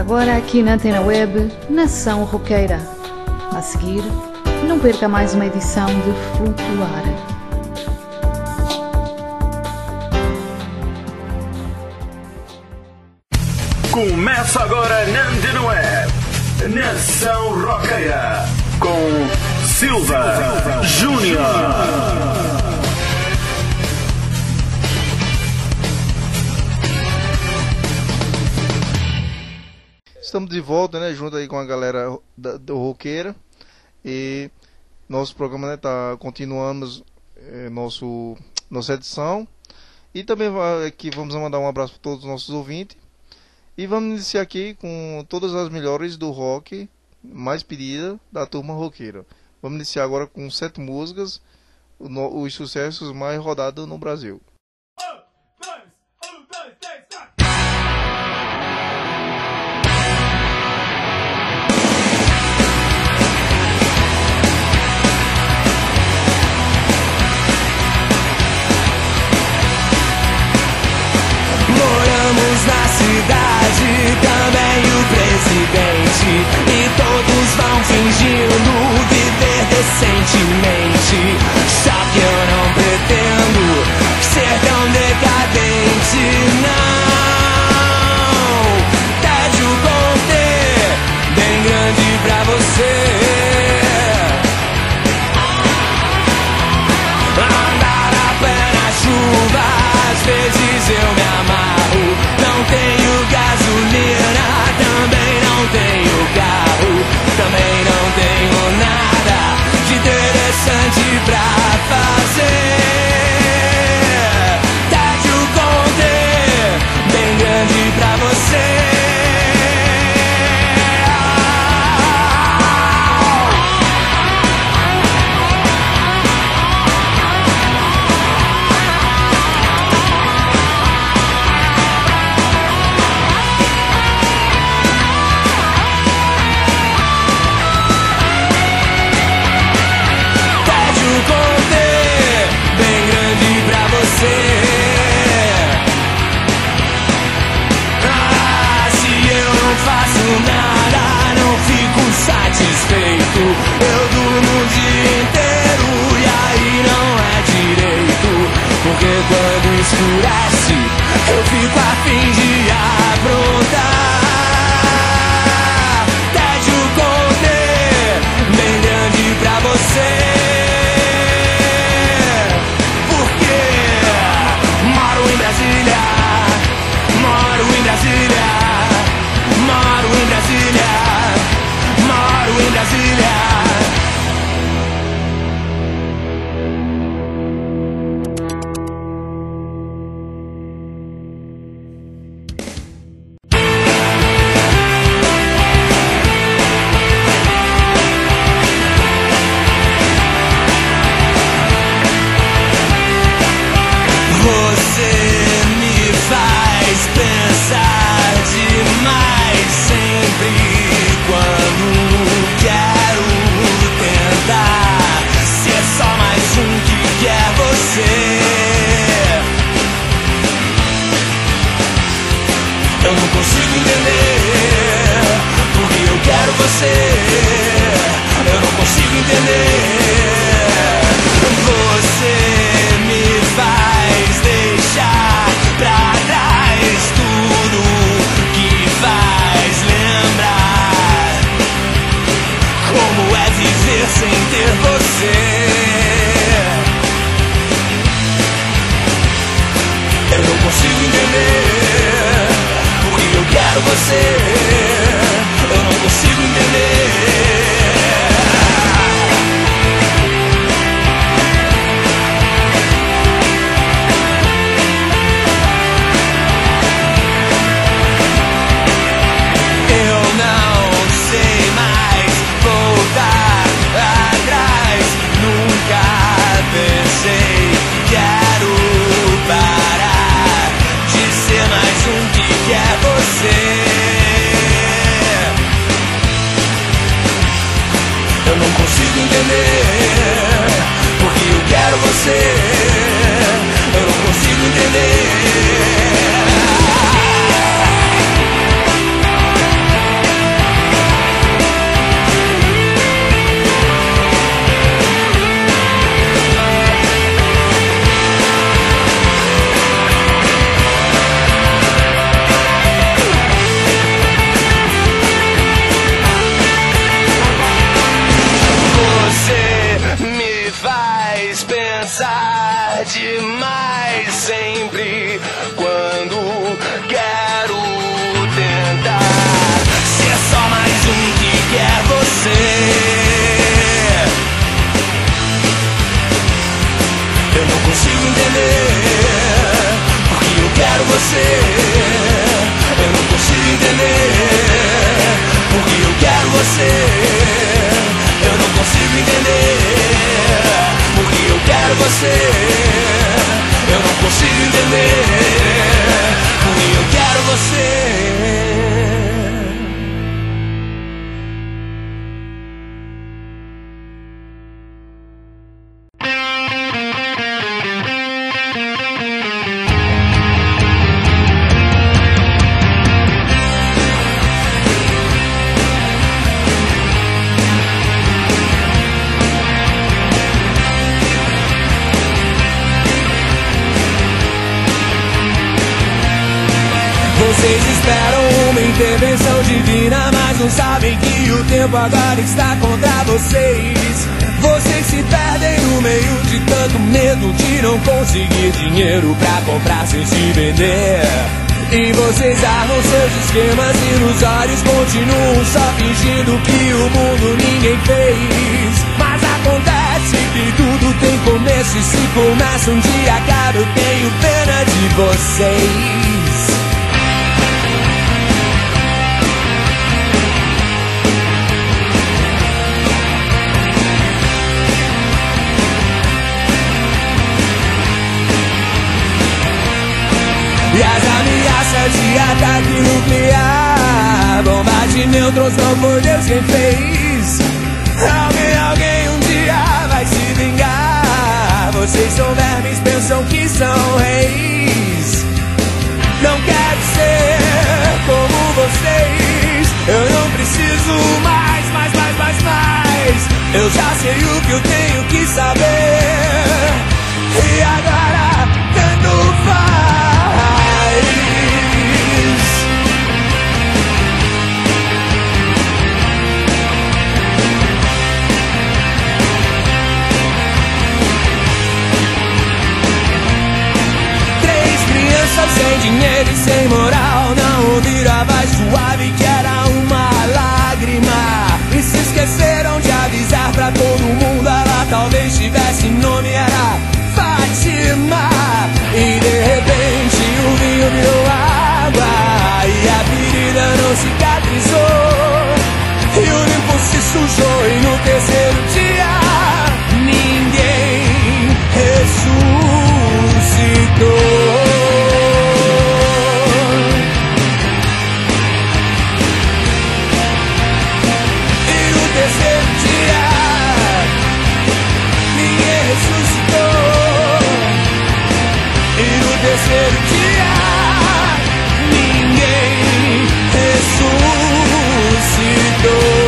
agora aqui na Antena Web, Nação Roqueira. A seguir, não perca mais uma edição de Flutuar. Começa agora na Antena Web, Nação Roqueira, com Silva Júnior. Estamos de volta, né, junto aí com a galera do Roqueira, e nosso programa, né, continuamos nossa edição, e também aqui vamos mandar um abraço para todos os nossos ouvintes, e vamos iniciar aqui com todas as melhores do rock mais pedida da turma roqueira. Vamos iniciar agora com 7 músicas, os sucessos mais rodados no Brasil. Moramos na cidade, também o presidente, e todos vão fingindo viver decentemente. Só que eu não pretendo ser tão decadente, não. Tédio com T, bem grande pra você. Andar a pé na chuva, às vezes eu me amarro. Não tenho gasolina, também não tenho carro, também não tenho nada de interessante pra fazer. Tédio com T, bem grande pra você. Satisfeito, eu durmo o dia inteiro e aí não é direito, porque quando escurece eu fico a fim de aprontar. Tédio com T, bem grande pra você, porque moro em Brasília, moro em Brasília, moro em Brasília, moro em Brasília. Você me faz pensar demais sempre quando quero tentar ser só mais um que quer você. Eu não consigo entender porque eu quero você. Eu não consigo entender. Você me faz deixar pra trás tudo que faz lembrar como é viver sem ter você. Eu não consigo entender porque eu quero você. Eu não consigo entender. pensar demais sempre quando quero tentar ser só mais um que quer você. Eu não consigo entender porque eu quero você. Eu não consigo entender porque eu quero você. Eu não consigo entender porque eu quero você. Eu não consigo entender porque eu quero você. Vocês esperam uma intervenção divina, mas não sabem que o tempo agora está contra vocês. Vocês se perdem no meio de tanto medo de não conseguir dinheiro pra comprar sem se vender. E vocês armam seus esquemas ilusórios, continuam só fingindo que o mundo ninguém fez. Mas acontece que tudo tem começo e se começa um dia acaba. Eu tenho pena de vocês. E as ameaças de ataque nuclear, bomba de nêutrons, não foi Deus quem fez. Alguém um dia vai se vingar. Vocês são vermes, pensam que são reis. Não quero ser como vocês. Eu não preciso mais. Eu já sei o que eu tenho que saber. E agora tanto faz. Três crianças sem dinheiro e sem moral não ouviram a voz suave que era uma lágrima. E se esqueceram de avisar pra todo mundo. Ela talvez tivesse nome, era Fátima. E de repente o vinho virou água e a ferida não cicatrizou. E o limpo se sujou e no terceiro dia ninguém ressuscitou. Terceiro dia, ninguém ressuscitou.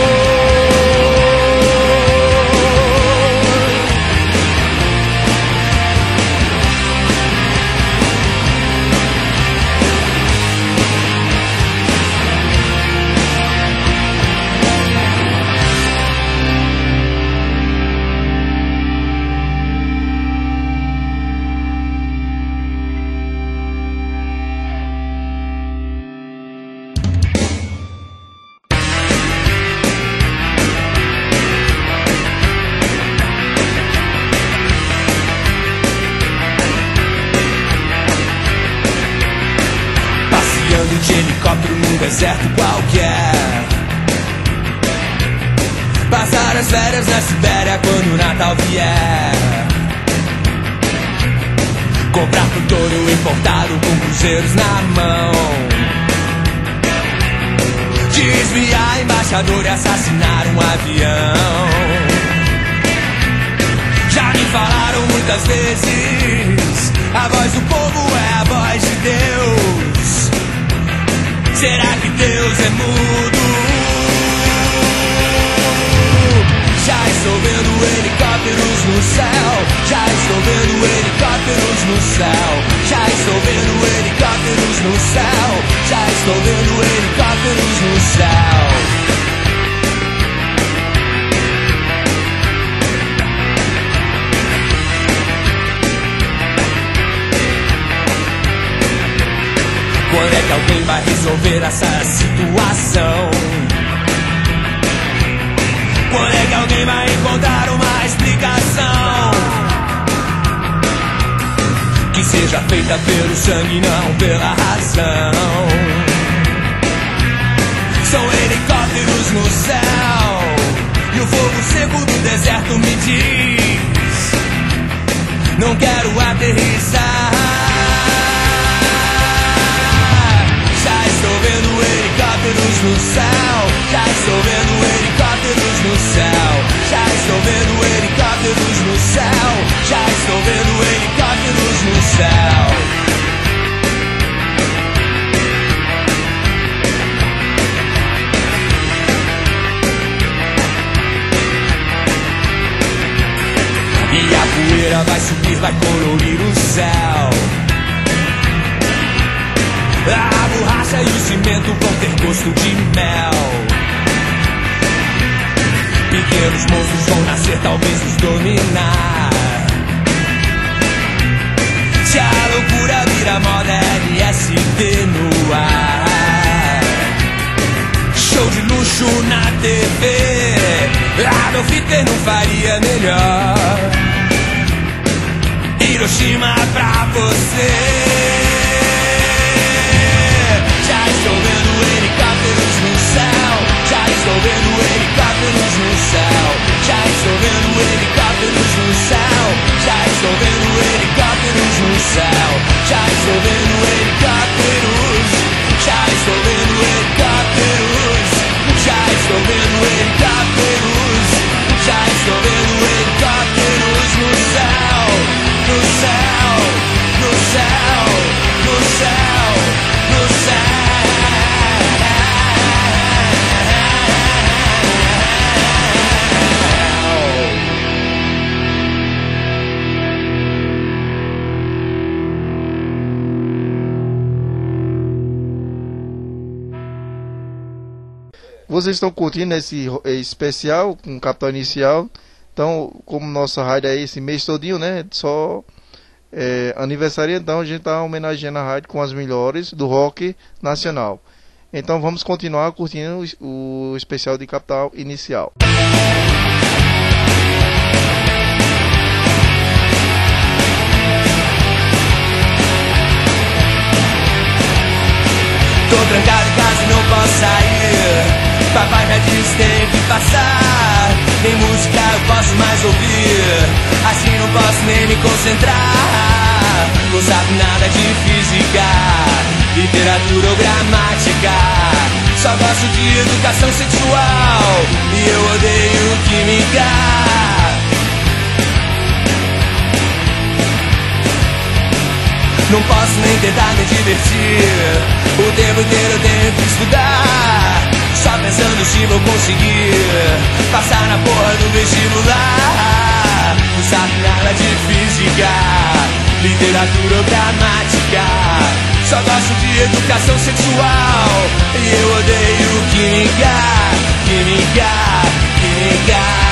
De helicóptero num deserto qualquer. Passar as férias na Sibéria quando o Natal vier. Comprar produto importado com cruzeiros na mão. Desviar embaixador e assassinar um avião. Já me falaram muitas vezes, a voz do povo é a voz de Deus. Será que Deus é mudo? Já estou vendo helicópteros no céu. Já estou vendo helicópteros no céu. Já estou vendo helicópteros no céu. Já estou vendo helicópteros no céu. Quando é que alguém vai resolver essa situação? Quando é que alguém vai encontrar uma explicação que seja feita pelo sangue, não pela razão? São helicópteros no céu e o fogo seco do deserto me diz: não quero aterrissar. Já estou vendo helicópteros no céu. Já estou vendo helicópteros no céu. Já estou vendo helicópteros no céu. Já estou vendo helicópteros no céu. E a poeira vai subir, vai colorir o céu. A borracha e o cimento vão ter gosto de mel. Pequenos monstros vão nascer, talvez nos dominar. Se a loucura vira moda, LSD no ar. Show de luxo na TV. Adolf Hitler não faria melhor. Hiroshima pra você. Já estou vendo helicópteros no céu. Já estou vendo helicópteros no céu. Já estou vendo helicópteros no céu. Já estou vendo helicópteros no céu. Já estou vendo helicópteros. Já estou vendo helicópteros. Já estou vendo helicópteros. Já estou vendo helicópteros no céu. No céu. No céu. No céu. No céu. Vocês estão curtindo esse especial com Capital Inicial? Então, como nossa rádio é esse mês todinho, né? Só aniversário, então a gente está homenageando a rádio com as melhores do rock nacional. Então vamos continuar curtindo o especial de Capital Inicial. Tô trancado em casa e não posso sair. Papai já disse tem que passar. Nem música eu posso mais ouvir. Assim não posso nem me concentrar. Não sabe nada de física, literatura ou gramática. Só gosto de educação sexual e eu odeio química. Não posso nem tentar me divertir. O tempo inteiro eu tenho que estudar. Só pensando se vou conseguir passar na porra do vestibular. Não sabe nada de física, literatura ou gramática. Só gosto de educação sexual e eu odeio química, química, química.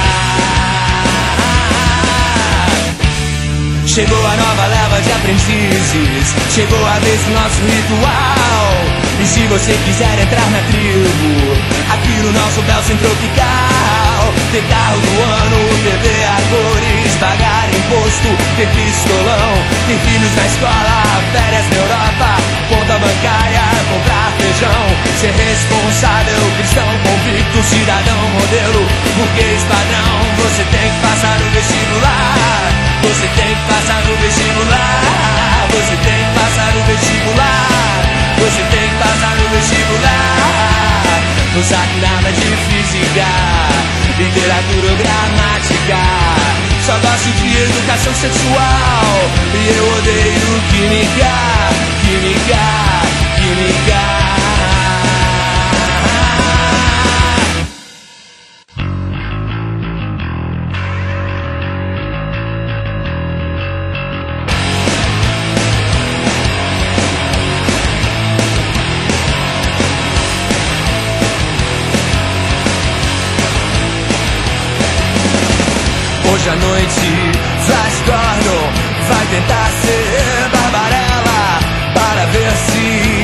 Chegou a nova leva de aprendizes. Chegou a vez do nosso ritual. E se você quiser entrar na tribo, aqui no nosso Belsen Tropical, ter carro do ano, TV a cores, pagar imposto, ter pistolão, ter filhos na escola, férias na Europa, conta bancária, comprar feijão, ser responsável, cristão, convicto, cidadão, modelo, burguês, padrão. Você tem que passar no vestibular. Você tem que passar no vestibular. Você tem que passar no vestibular. Você tem que passar no vestibular. Não sabe nada de física, literatura ou gramática. Só gosto de educação sexual e eu odeio química, química, química. Hoje à noite, Flash Gordon vai tentar ser Barbarella para ver se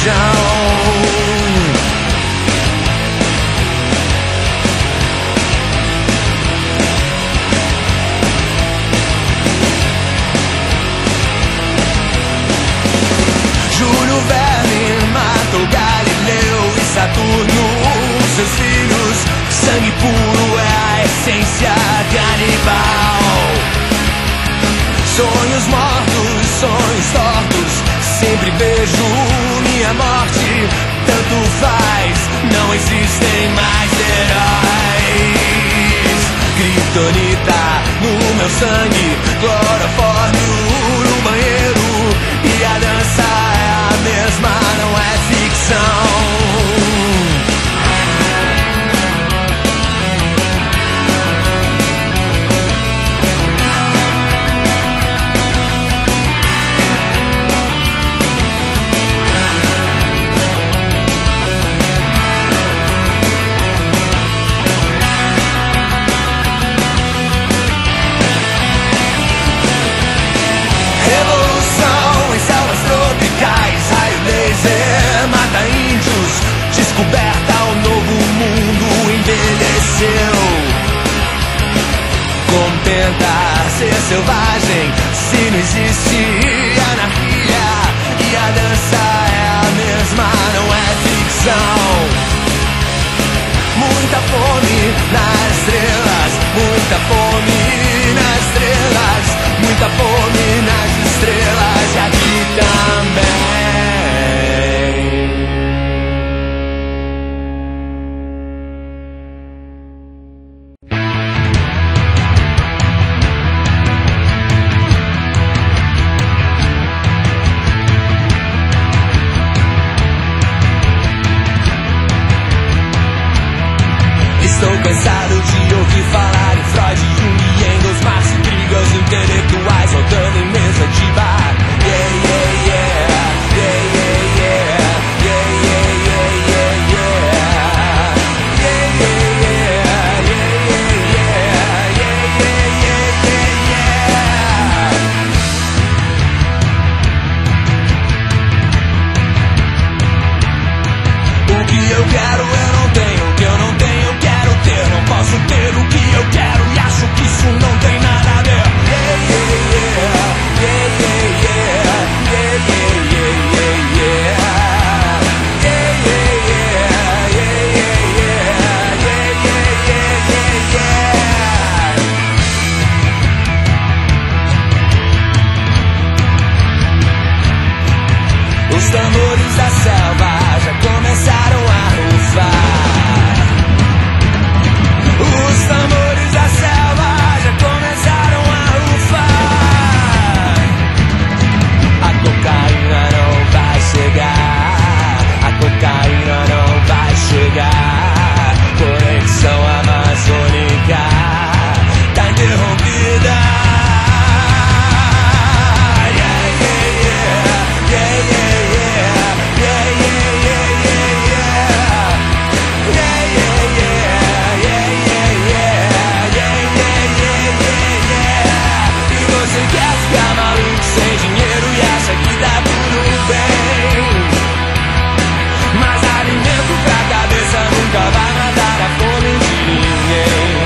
Júlio Verne matou Galileu e Saturno, seus filhos. Sangue puro é a essência canibal. Sonhos mortos, sonhos tortos, sempre vejo minha morte. Tanto faz, não existem mais heróis. Kryptonita no meu sangue, clorofórmio no banheiro, e a dança é a mesma, não é ficção. Mata índios, descoberta, o novo mundo envelheceu. Como tentar ser selvagem se não existe anarquia? E a dança é a mesma, não é ficção. Muita fome nas estrelas, muita fome nas estrelas, muita fome nas estrelas, e aqui também. Estou cansado de ouvir falar em Freud, Jung e Engels, Marx e Engels, intelectuais rodando em mesa de bar. Yeah, yeah, yeah, yeah, yeah, yeah, yeah, yeah, yeah, yeah, yeah. Yeah, yeah, yeah, yeah, yeah, yeah, yeah, yeah, yeah. O que eu quero eu não tenho, o que eu não tenho eu quero ter. Não posso ter o que eu quero e acho que isso não tem nada a ver. Yeah, yeah, yeah, yeah, yeah, yeah, yeah, yeah, yeah, yeah. Yeah, yeah, yeah, yeah, yeah, yeah, yeah, yeah, yeah. Os tambores da selva já começaram a rufar. Os tambores da selva já começaram a rufar. A cocaína não vai chegar, a cocaína não vai chegar. Conexão amazônica tá interrompida. Sem dinheiro e acha que tá tudo bem, mas alimento pra cabeça nunca vai matar a fome de ninguém.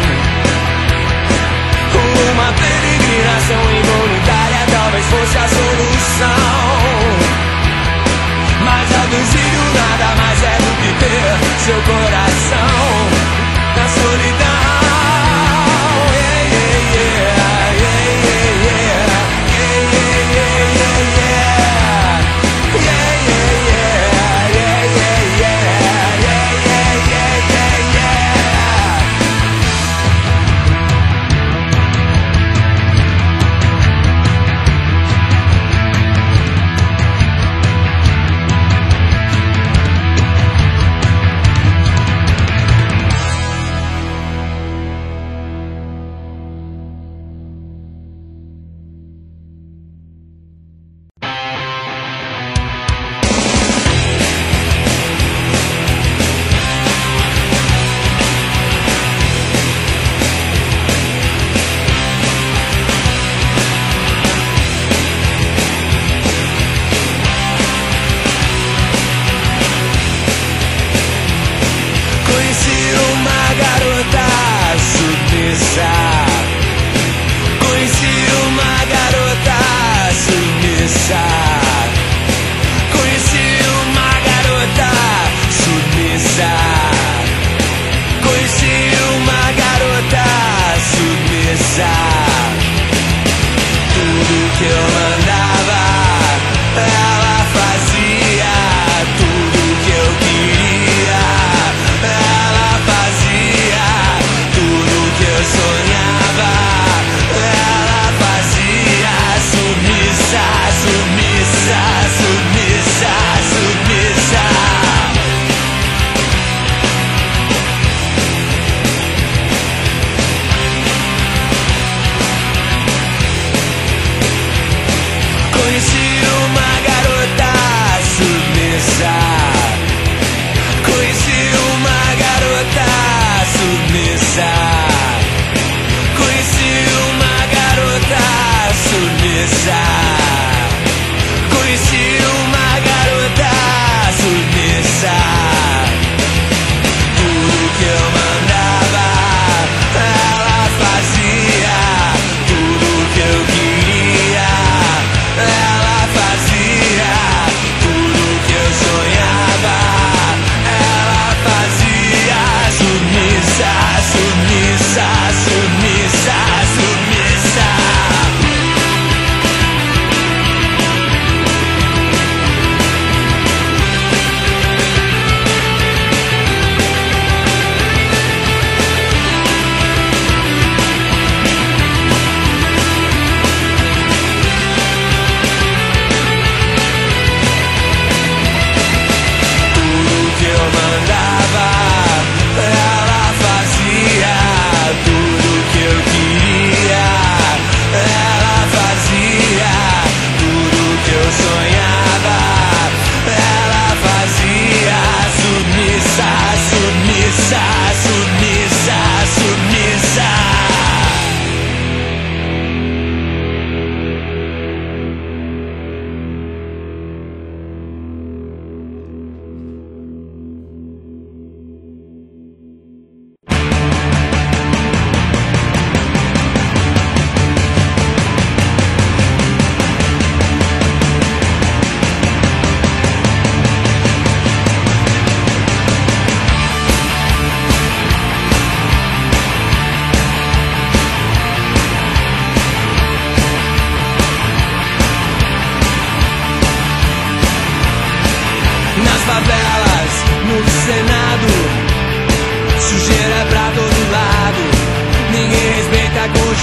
Uma peregrinação involuntária talvez fosse a solução, mas autoexílio nada mais é do que ter seu coração na solidão.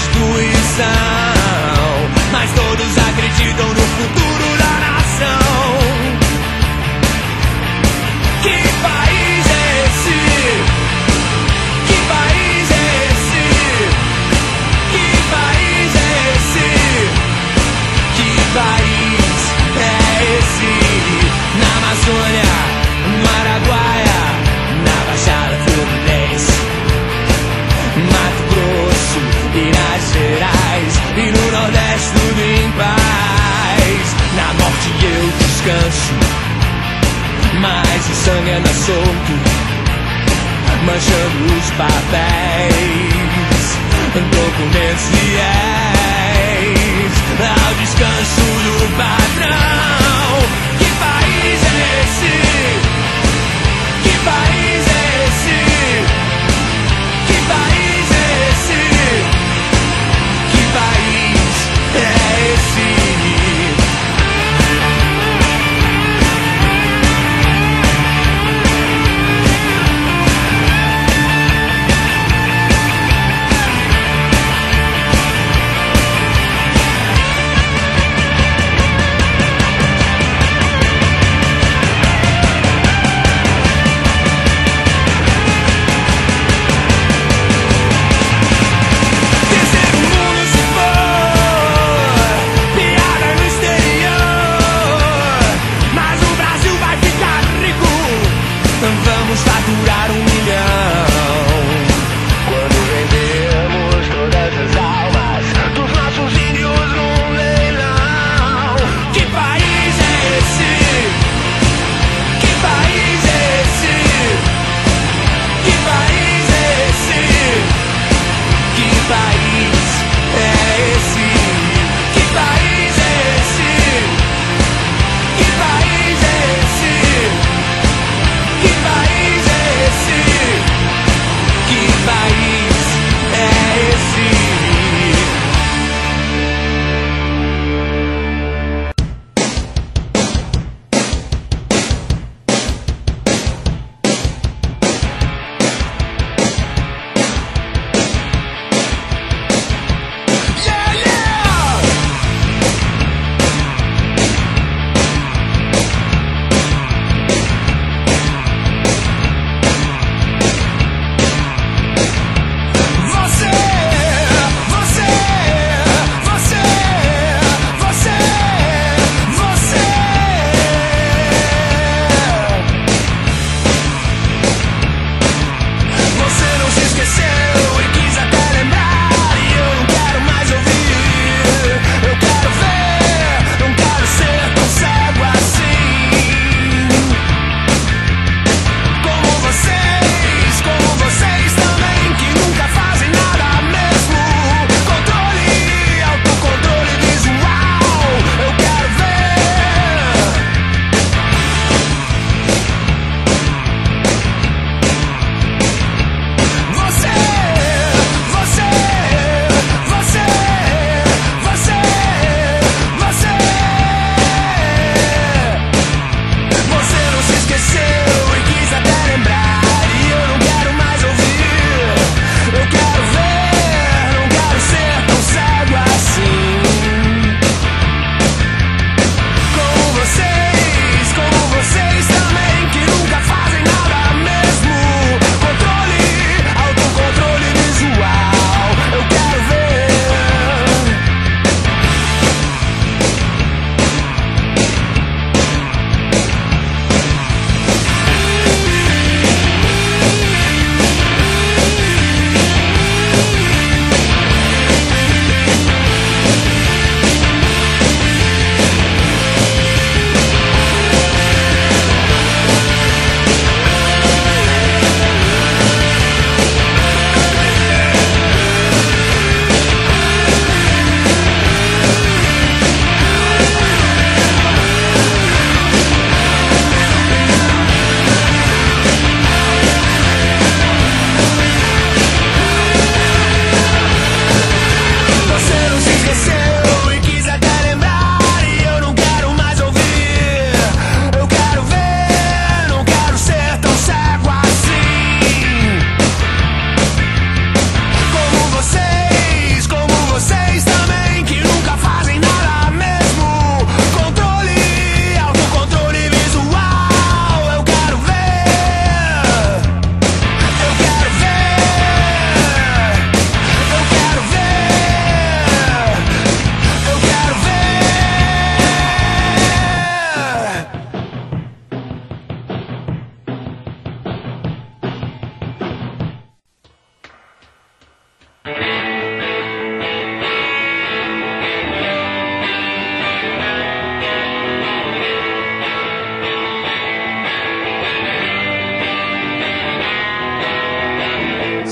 destruição, mas todos acreditam no futuro da nação. Que país é esse? Que país é esse? Que país é esse? Que país é esse? Na Amazônia, no Araguaia, na Baixada Fluminense, Mato Grosso, Minas Gerais e no Nordeste tudo em paz. Na morte eu descanso, mas o sangue anda solto, manchando os papéis, documentos fiéis ao descanso do patrão. Que país é esse? Que país é esse? Que país é esse? Que país é esse?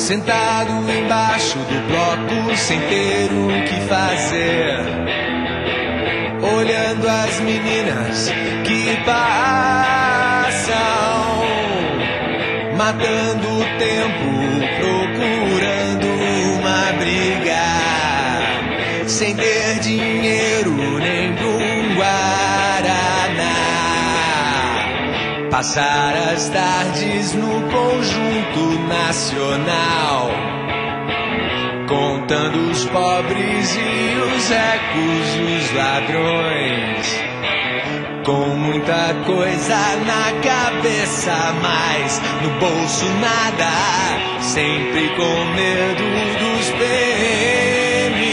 sentado embaixo do bloco sem ter o que fazer, olhando as meninas que passam, matando o tempo, procurando uma briga, sem ter dinheiro nem pra um guaraná. Passar as tardes no Conjunto Nacional, contando os pobres e os ricos, os ladrões, com muita coisa na cabeça, mas no bolso nada, sempre com medo dos PMs.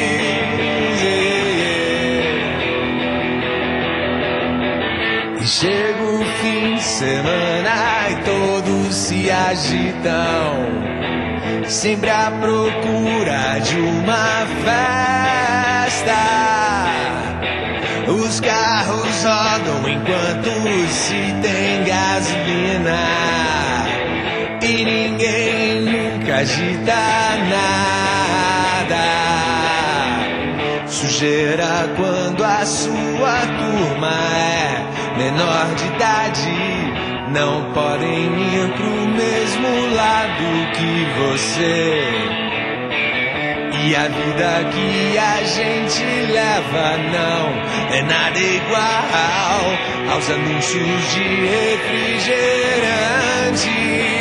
E chega o fim de semana e todos se agitam, sempre à procura de uma festa. Os carros rodam enquanto se tem gasolina, e ninguém nunca agita nada. Sujeira quando a sua turma é menor de idade, não podem ir pro mesmo lado que você. E a vida que a gente leva não é nada igual aos anúncios de refrigerante.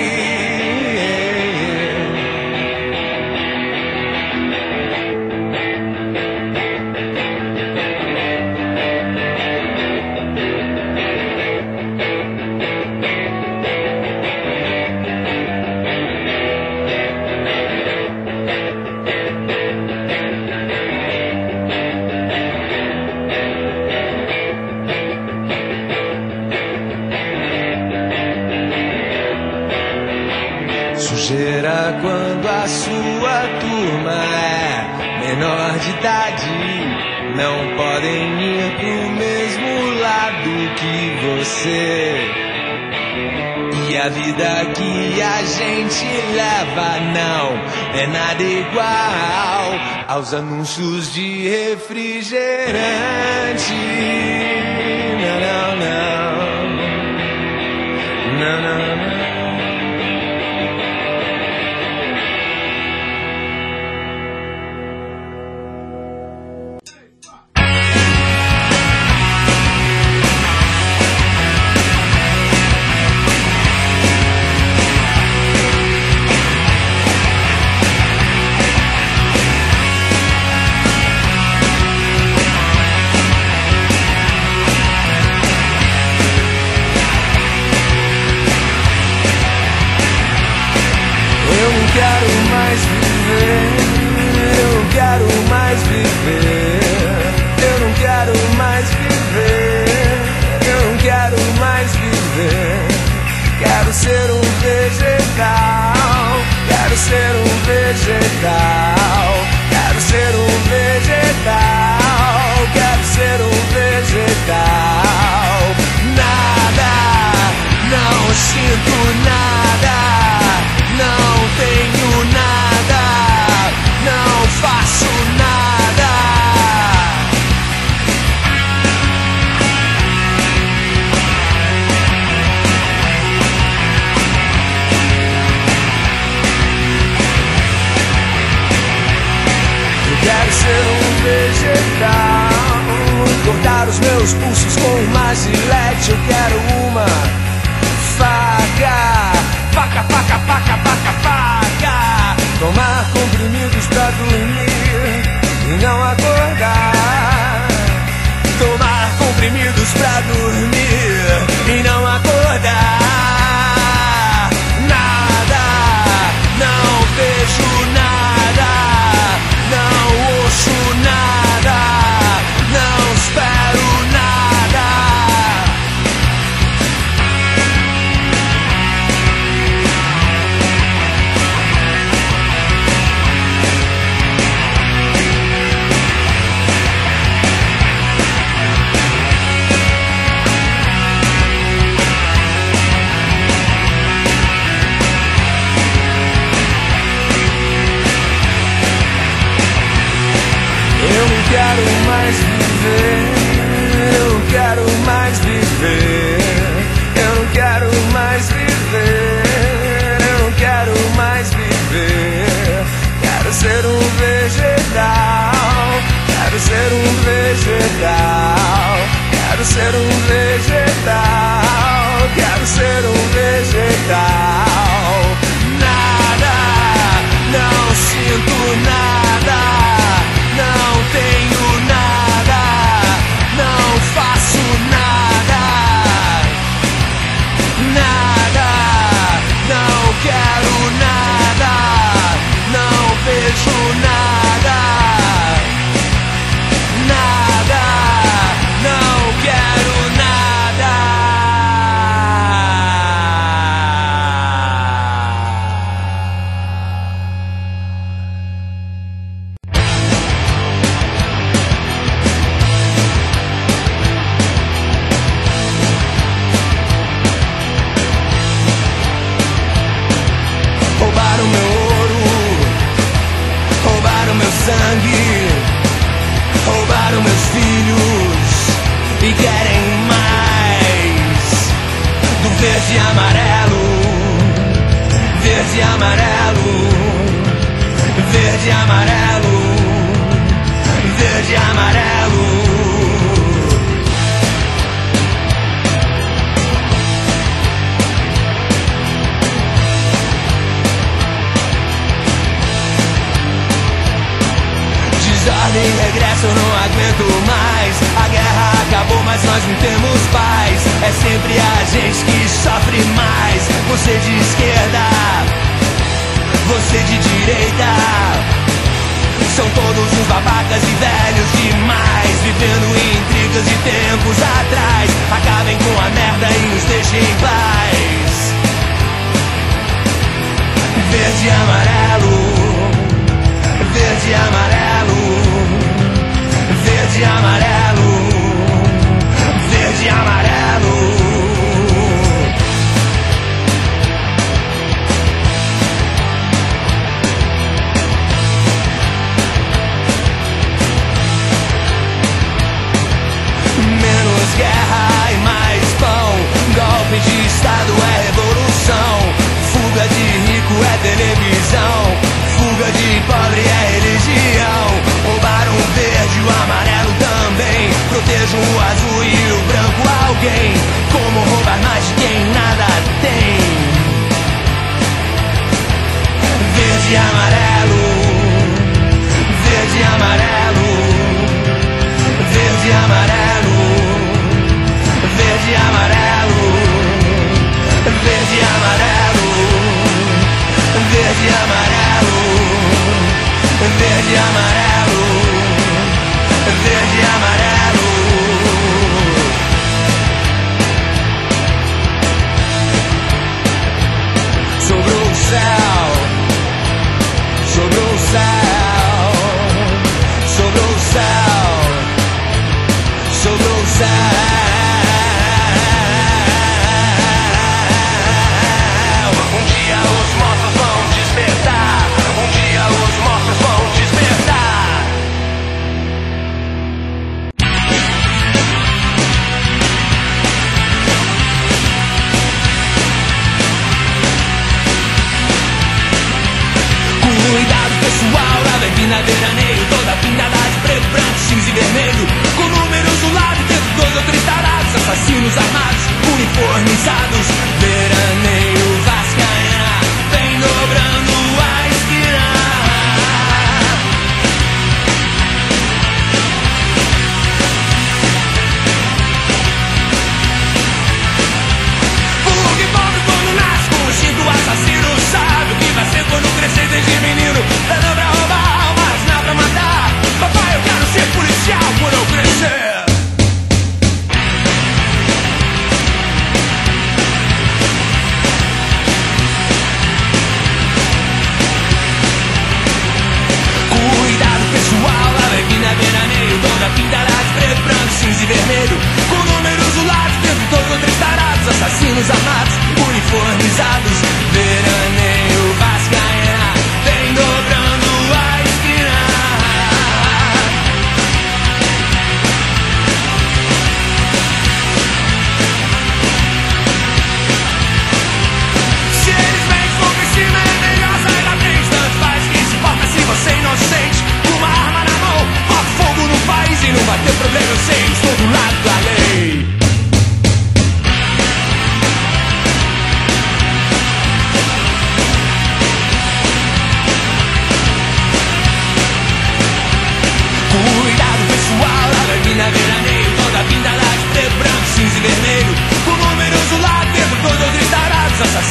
Sujeira quando a sua turma é menor de idade, não podem ir pro mesmo lado que você. E a vida que a gente leva não é nada igual aos anúncios de refrigerante. Não, não, não. Não, não, não. Cortar os meus pulsos com uma gilete. Eu quero uma faca, faca, faca, faca, faca, faca. Tomar comprimidos pra dormir e não acordar. Tomar comprimidos pra dormir e não acordar. Nada, não vejo nada, não ouço nada, não espero nada. ser um vegetal. Quero ser um vegetal. Quero ser um vegetal. Nada, não sinto nada, não tenho nada, não faço nada, nada, não quero nada, não vejo nada, nada, não quero nada. Roubaram meu ouro, roubaram meu sangue, roubaram meus filhos e querem mais do verde e amarelo, verde e amarelo, verde e amarelo, verde e amarelo. Desordem e regresso, eu não aguento mais. A guerra acabou, mas nós não temos paz. É sempre a gente que sofre mais. Você de esquerda, você de direita, são todos uns babacas e velhos demais, vivendo em intrigas de tempos atrás. Acabem com a merda e nos deixem em paz. Verde e amarelo, verde e amarelo, verde e amarelo, verde e amarelo. Menos guerra e mais pão. Golpe de Estado é revolução. Fuga de rico é televisão. Fuga de pobre é religião. Roubaram o verde e o amarelo também. Protejam o azul e o branco alguém. Como roubar mais de quem nada tem. Verde e amarelo, verde e amarelo, verde e amarelo, verde e amarelo, verde e amarelo, verde e amarelo, verde e amarelo, verde e amarelo. Sobrou o céu, sobrou o céu, sobrou o céu, sobrou o céu. Um dia os mortos vão despertar. Um dia os mortos vão despertar. Cuidado pessoal, lá vai vir a veraneio. Toda pintada de preto, branco, cinza e vermelho. Com números do lado, dentro 2 ou 3 tarados. Assassinos armados, uniformizados. Veraneio vascaína, vem dobrando a esquina. Porque pobre quando nasce com o instinto assassino sabe o que vai ser quando crescer desde menino. Não pra roubar, mas não pra matar. Papai, eu quero ser policial quando eu crescer. Cuidado pessoal, lá vai vir na veraneio. Toda pintada de preto, branco, cinza e vermelho. Com números do lado, dentro 2 ou 3 tarados. Assassinos armados, uniformizados. Veraneio vascaína, vem dobrando a esquina. Se eles vêm fogo em cima, é melhor sair da frente. Tanto faz, quem se importa se você é inocente. Uma arma na mão, bota fogo no pai.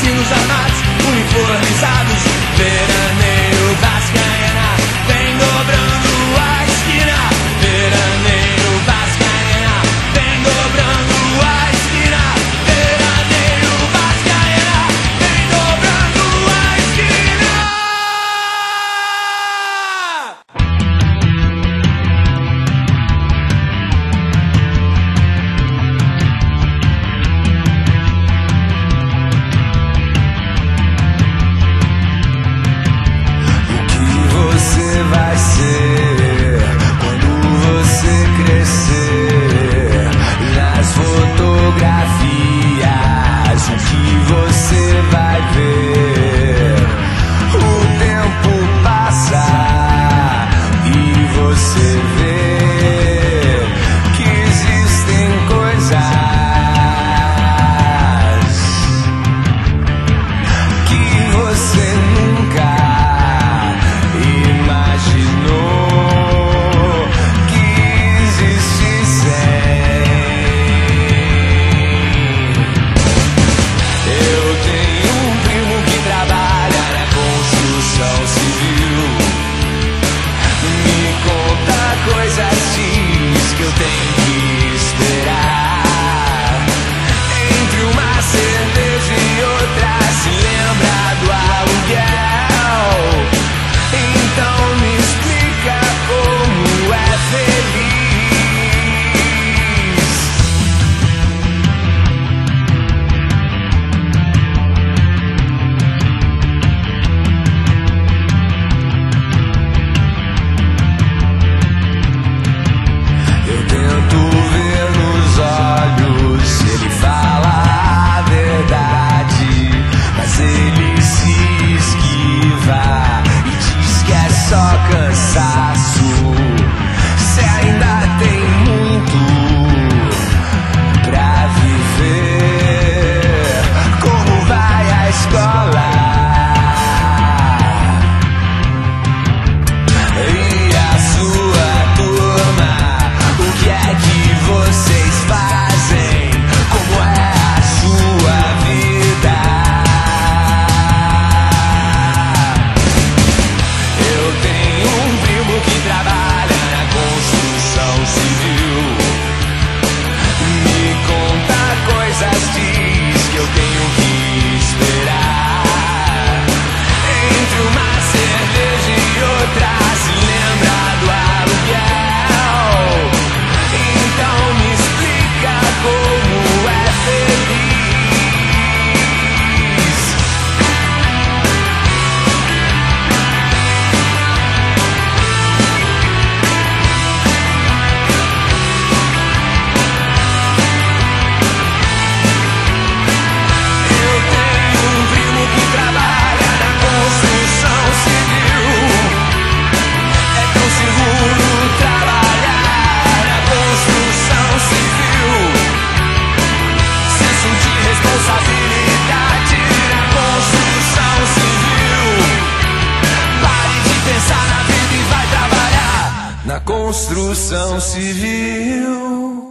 assassinos armados, uniformizados. Veraneio Vascaína vem dobrando a esquina. Veraneio Vascaína vem dobrando a esquina. Veraneio Vascaína vem dobrando a esquina. O que você vai ser quando você crescer? Nas fotografias, o que você vai ver? O tempo passa e você vê que existem coisas que você nunca imaginou que existissem. Eu tenho um primo que trabalha na construção civil. Me conta coisas, diz que eu tenho que esperar. Entre uma cerveja e outra se lembra do aluguel. Então me explica como é feliz. Eu tento ver nos olhos se ele fala a verdade, mas ele se esquiva e diz que é só cansaço. Cê ainda tem muito pra viver. Como vai a escola? E a sua turma, o que é que vocês fazem? Como é a sua vida? Eu tenho um primo que trabalha na construção civil. Me conta coisas, diz que eu tenho que esperar. Entre uma cerveja e outra se lembra do aluguel. Então me explica como é feliz. Eu tenho um primo que trabalha na construção civil. É tão seguro trabalhar na construção civil. Senso de responsabilidade na construção civil. Pare de pensar na vida e vai trabalhar na construção civil.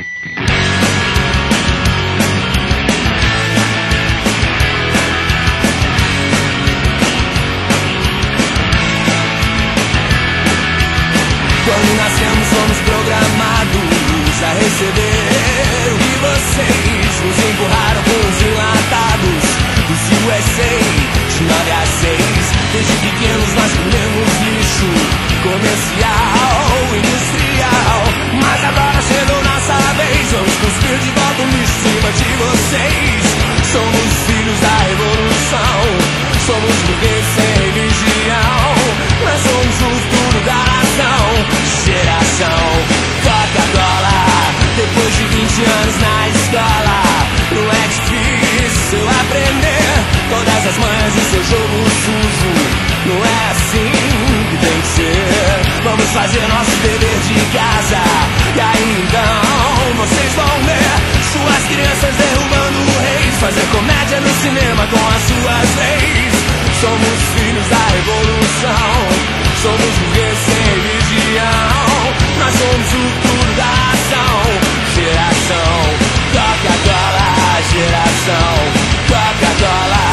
Quando nascemos fomos programados a receber o que vocês nos empurraram com os enlatados dos USA de 9 a 6. Desde pequenos nós comemos lixo comercial, industrial. Mas agora chegou nossa vez, vamos cuspir de volta o lixo em cima de vocês. Somos filhos da revolução, somos burgueses sem religião. Nós somos o futuro da nação, geração Coca-Cola. Depois de 20 anos na escola, não é difícil aprender todas as manhas do seu jogo sujo. Não é assim que tem que ser. Vamos fazer nosso dever de casa, e aí então vocês vão ver suas crianças derrubando reis, fazer comédia no cinema com as suas leis. Somos filhos da revolução, somos burgueses sem religião. Nós somos o futuro da ação, geração Coca-Cola, geração Coca-Cola.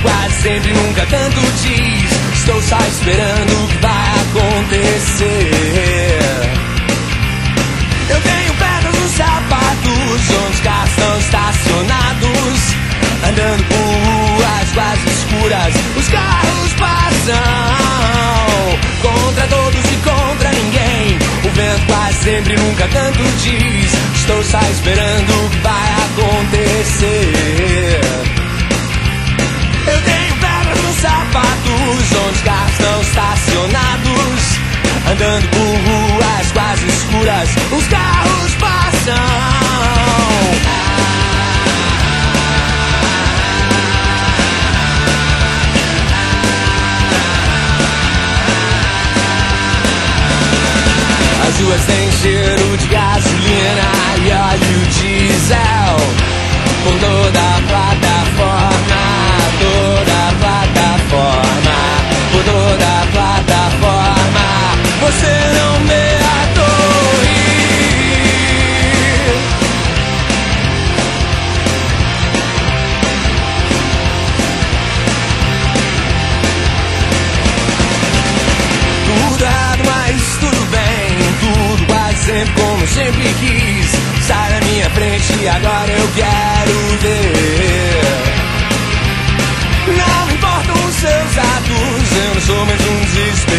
quase sempre, nunca tanto diz. Estou só esperando o que vai acontecer. Eu tenho pedras nos sapatos, onde os carros estão estacionados. Andando por ruas quase escuras, os carros passam contra todos e contra ninguém. O vento quase sempre, nunca tanto diz. Estou só esperando o que vai acontecer. Eu tenho pedras nos sapatos, onde os carros estão estacionados. Andando por ruas quase escuras, os carros passam. As ruas têm cheiro de gasolina e óleo diesel. Por toda a plataforma, por toda a plataforma, você não me atorre. Tudo errado, mas tudo bem. Tudo quase sempre como eu sempre quis. Sai da minha frente, agora eu quero ver. Não importam os seus atos, eu não sou mais um desespero.